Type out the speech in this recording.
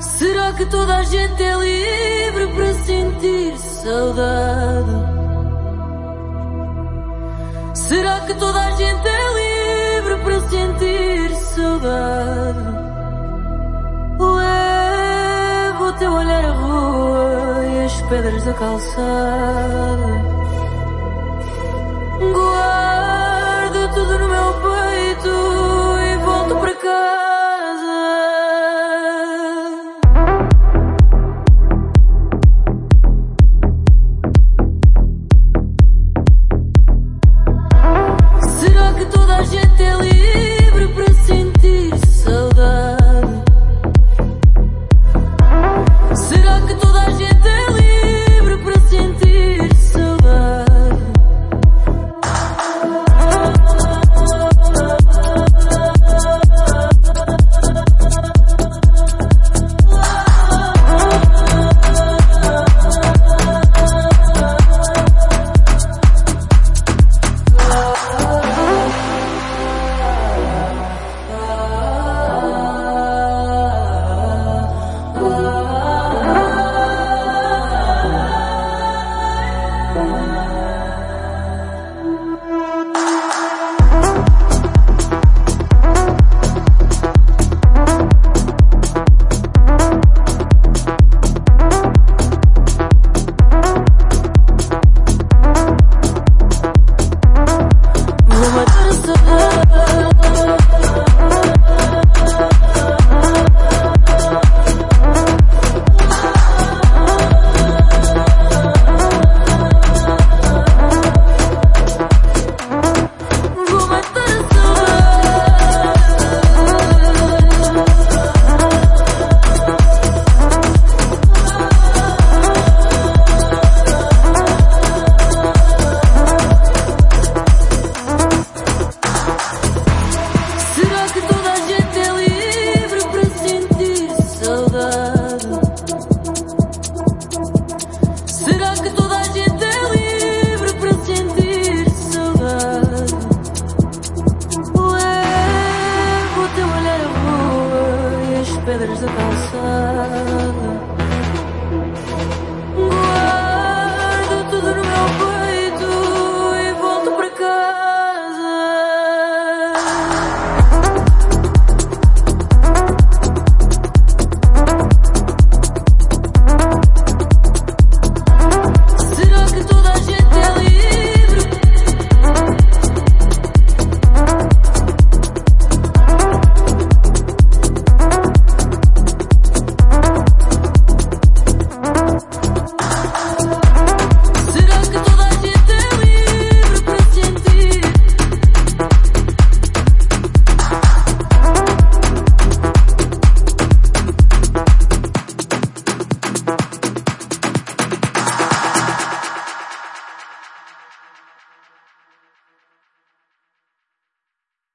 Será que toda a gente é livre para sentir saudade? Será que toda a gente é livre para sentir saudade? Levo o teu olhar à rua e as pedras da calçada. Guardo tudo no meu peito e volto para casa. Será que toda a gente é livre para sentir saudade? Será que toda a gente é livre para sentir saudade? Será que toda a gente é livre para sentir saudade? Levo o teu olhar à rua e as pedras da calçada.